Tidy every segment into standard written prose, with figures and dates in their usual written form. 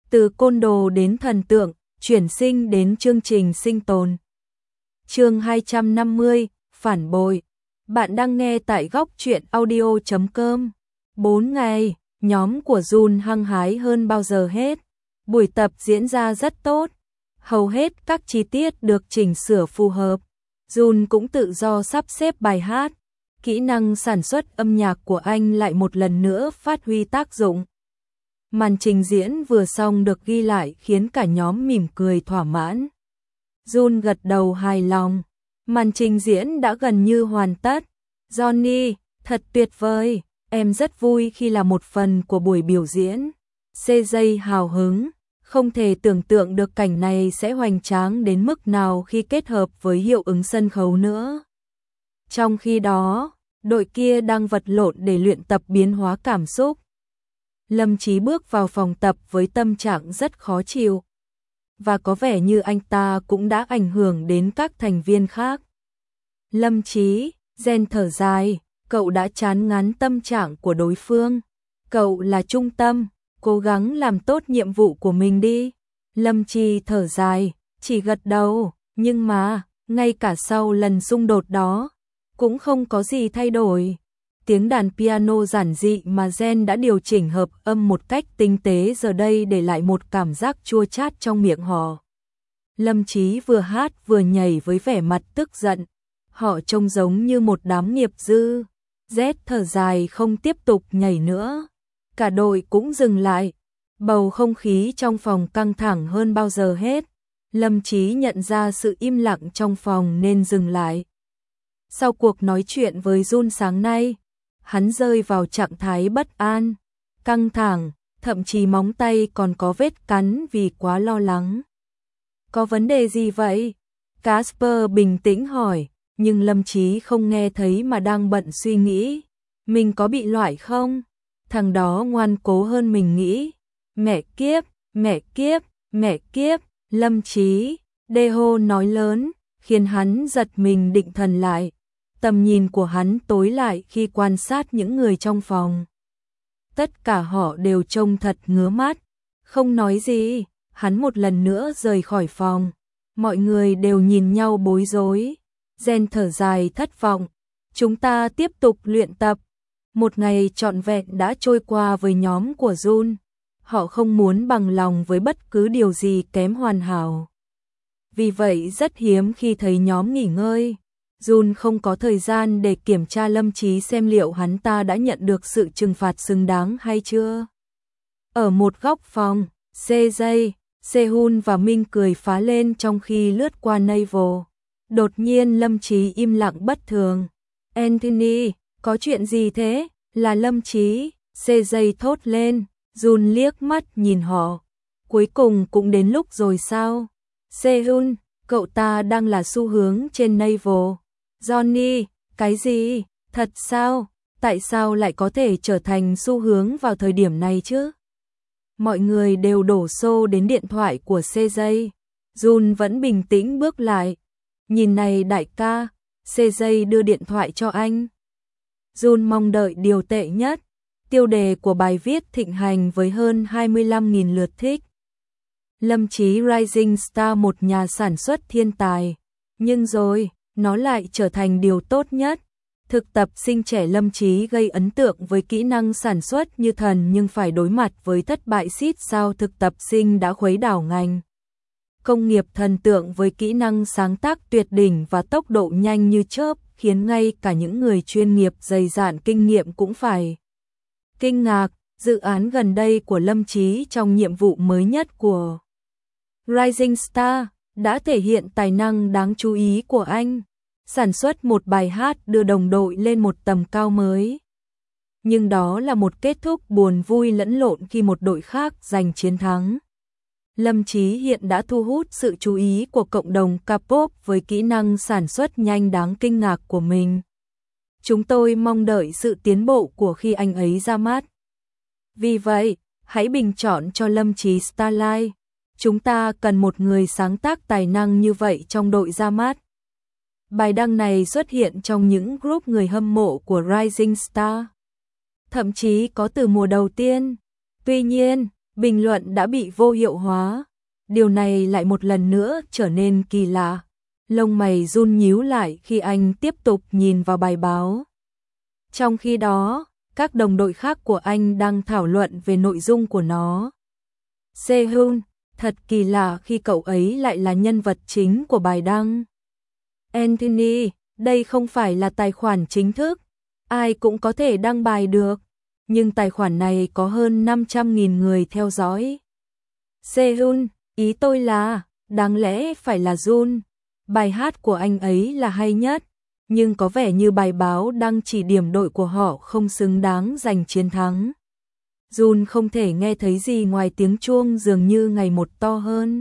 Từ côn đồ đến thần tượng, chuyển sinh đến chương trình sinh tồn. Chương 250, phản bội. Bạn đang nghe tại góc truyện audio.com. 4 ngày, nhóm của Jun hăng hái hơn bao giờ hết. Buổi tập diễn ra rất tốt. Hầu hết các chi tiết được chỉnh sửa phù hợp. Jun cũng tự do sắp xếp bài hát. Kỹ năng sản xuất âm nhạc của anh lại một lần nữa phát huy tác dụng. Màn trình diễn vừa xong được ghi lại khiến cả nhóm mỉm cười thỏa mãn. Jun gật đầu hài lòng. Màn trình diễn đã gần như hoàn tất. Johnny, thật tuyệt vời, em rất vui khi là một phần của buổi biểu diễn. CJ hào hứng, không thể tưởng tượng được cảnh này sẽ hoành tráng đến mức nào khi kết hợp với hiệu ứng sân khấu nữa. Trong khi đó, đội kia đang vật lộn để luyện tập biến hóa cảm xúc. Lâm Chí bước vào phòng tập với tâm trạng rất khó chịu. Và có vẻ như anh ta cũng đã ảnh hưởng đến các thành viên khác. Lâm Chí, Jen thở dài, cậu đã chán ngán tâm trạng của đối phương. Cậu là trung tâm, cố gắng làm tốt nhiệm vụ của mình đi. Lâm Chí thở dài, chỉ gật đầu, nhưng mà, ngay cả sau lần xung đột đó, cũng không có gì thay đổi. Tiếng đàn piano giản dị mà Jen đã điều chỉnh hợp âm một cách tinh tế giờ đây để lại một cảm giác chua chát trong miệng họ. Lâm Chí vừa hát vừa nhảy với vẻ mặt tức giận. Họ trông giống như một đám nghiệp dư. Z thở dài không tiếp tục nhảy nữa. Cả đội cũng dừng lại. Bầu không khí trong phòng căng thẳng hơn bao giờ hết. Lâm Chí nhận ra sự im lặng trong phòng nên dừng lại. Sau cuộc nói chuyện với Jun sáng nay, hắn rơi vào trạng thái bất an, căng thẳng, thậm chí móng tay còn có vết cắn vì quá lo lắng. Có vấn đề gì vậy? Casper bình tĩnh hỏi, nhưng Lâm Chí không nghe thấy mà đang bận suy nghĩ. Mình có bị loại không? Thằng đó ngoan cố hơn mình nghĩ. Mẹ kiếp, mẹ kiếp, mẹ kiếp, Lâm Chí, Đê-hô nói lớn, khiến hắn giật mình định thần lại. Tầm nhìn của hắn tối lại khi quan sát những người trong phòng. Tất cả họ đều trông thật ngứa mắt, không nói gì. Hắn một lần nữa rời khỏi phòng. Mọi người đều nhìn nhau bối rối. Jen thở dài thất vọng. Chúng ta tiếp tục luyện tập. Một ngày trọn vẹn đã trôi qua với nhóm của Jun. Họ không muốn bằng lòng với bất cứ điều gì kém hoàn hảo. Vì vậy rất hiếm khi thấy nhóm nghỉ ngơi. Jun không có thời gian để kiểm tra Lâm Chí xem liệu hắn ta đã nhận được sự trừng phạt xứng đáng hay chưa. Ở một góc phòng, CJ, Sehun và Minh cười phá lên trong khi lướt qua Naval. Đột nhiên Lâm Chí im lặng bất thường. Anthony, có chuyện gì thế? Là Lâm Chí, CJ thốt lên. Jun liếc mắt nhìn họ. Cuối cùng cũng đến lúc rồi sao? Sehun, cậu ta đang là xu hướng trên Naval. Johnny, cái gì? Thật sao? Tại sao lại có thể trở thành xu hướng vào thời điểm này chứ? Mọi người đều đổ xô đến điện thoại của CJ. Jun vẫn bình tĩnh bước lại. Nhìn này đại ca, CJ đưa điện thoại cho anh. Jun mong đợi điều tệ nhất. Tiêu đề của bài viết thịnh hành với hơn 25.000 lượt thích. Lâm Chí Rising Star, một nhà sản xuất thiên tài. Nhưng rồi, nó lại trở thành điều tốt nhất. Thực tập sinh trẻ Lâm Chí gây ấn tượng với kỹ năng sản xuất như thần nhưng phải đối mặt với thất bại xít sao thực tập sinh đã khuấy đảo ngành. Công nghiệp thần tượng với kỹ năng sáng tác tuyệt đỉnh và tốc độ nhanh như chớp khiến ngay cả những người chuyên nghiệp dày dạn kinh nghiệm cũng phải kinh ngạc. Dự án gần đây của Lâm Chí trong nhiệm vụ mới nhất của Rising Star đã thể hiện tài năng đáng chú ý của anh. Sản xuất một bài hát đưa đồng đội lên một tầm cao mới. Nhưng đó là một kết thúc buồn vui lẫn lộn khi một đội khác giành chiến thắng. Lâm Chí hiện đã thu hút sự chú ý của cộng đồng K-pop với kỹ năng sản xuất nhanh đáng kinh ngạc của mình. Chúng tôi mong đợi sự tiến bộ của khi anh ấy ra mắt. Vì vậy, hãy bình chọn cho Lâm Chí Starlight. Chúng ta cần một người sáng tác tài năng như vậy trong đội ra mắt. Bài đăng này xuất hiện trong những group người hâm mộ của Rising Star. Thậm chí có từ mùa đầu tiên. Tuy nhiên, bình luận đã bị vô hiệu hóa. Điều này lại một lần nữa trở nên kỳ lạ. Lông mày Jun nhíu lại khi anh tiếp tục nhìn vào bài báo. Trong khi đó, các đồng đội khác của anh đang thảo luận về nội dung của nó. Sehun, thật kỳ lạ khi cậu ấy lại là nhân vật chính của bài đăng. Anthony, đây không phải là tài khoản chính thức, ai cũng có thể đăng bài được, nhưng tài khoản này có hơn 500.000 người theo dõi. Sehun, ý tôi là, đáng lẽ phải là Jun, bài hát của anh ấy là hay nhất, nhưng có vẻ như bài báo đăng chỉ điểm đội của họ không xứng đáng giành chiến thắng. Jun không thể nghe thấy gì ngoài tiếng chuông dường như ngày một to hơn.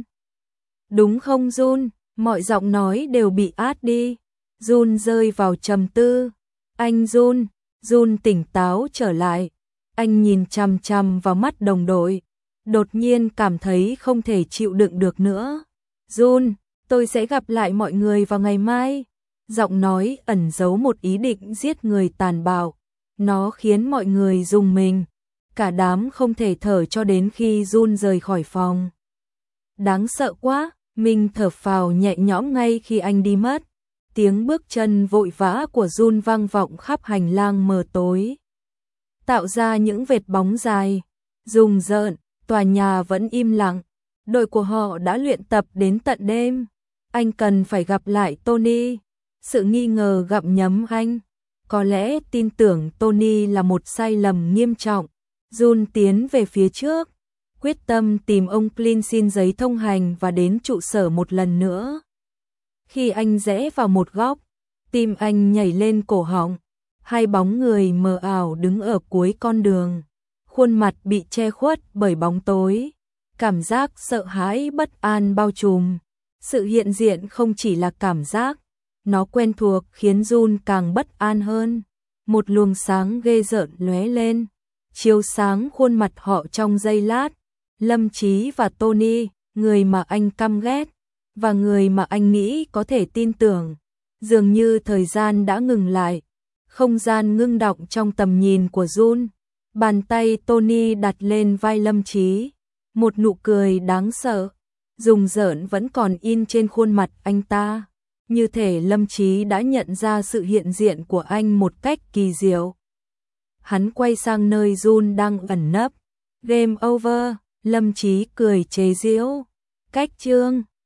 Đúng không Jun? Mọi giọng nói đều bị át đi. Jun rơi vào trầm tư. Anh Jun, Jun tỉnh táo trở lại. Anh nhìn chằm chằm vào mắt đồng đội. Đột nhiên cảm thấy không thể chịu đựng được nữa. Jun, tôi sẽ gặp lại mọi người vào ngày mai. Giọng nói ẩn giấu một ý định giết người tàn bạo. Nó khiến mọi người rùng mình. Cả đám không thể thở cho đến khi Jun rời khỏi phòng. Đáng sợ quá, mình thở phào nhẹ nhõm ngay khi anh đi mất. Tiếng bước chân vội vã của Jun vang vọng khắp hành lang mờ tối, tạo ra những vệt bóng dài. Rùng rợn, tòa nhà vẫn im lặng. Đội của họ đã luyện tập đến tận đêm. Anh cần phải gặp lại Tony. Sự nghi ngờ gặm nhấm anh. Có lẽ tin tưởng Tony là một sai lầm nghiêm trọng. Jun tiến về phía trước, quyết tâm tìm ông Clint xin giấy thông hành và đến trụ sở một lần nữa. Khi anh rẽ vào một góc, tim anh nhảy lên cổ họng. Hai bóng người mờ ảo đứng ở cuối con đường, khuôn mặt bị che khuất bởi bóng tối. Cảm giác sợ hãi bất an bao trùm. Sự hiện diện không chỉ là cảm giác, nó quen thuộc khiến Jun càng bất an hơn. Một luồng sáng ghê rợn lóe lên, chiếu sáng khuôn mặt họ trong giây lát. Lâm Chí và Tony, người mà anh căm ghét và người mà anh nghĩ có thể tin tưởng. Dường như thời gian đã ngừng lại, không gian ngưng đọng trong tầm nhìn của Jun. Bàn tay Tony đặt lên vai Lâm Chí, một nụ cười đáng sợ, rùng rợn vẫn còn in trên khuôn mặt anh ta. Như thể Lâm Chí đã nhận ra sự hiện diện của anh một cách kỳ diệu. Hắn quay sang nơi Jun đang ẩn nấp. Game over, Lâm Chí cười chế giễu. Cách chương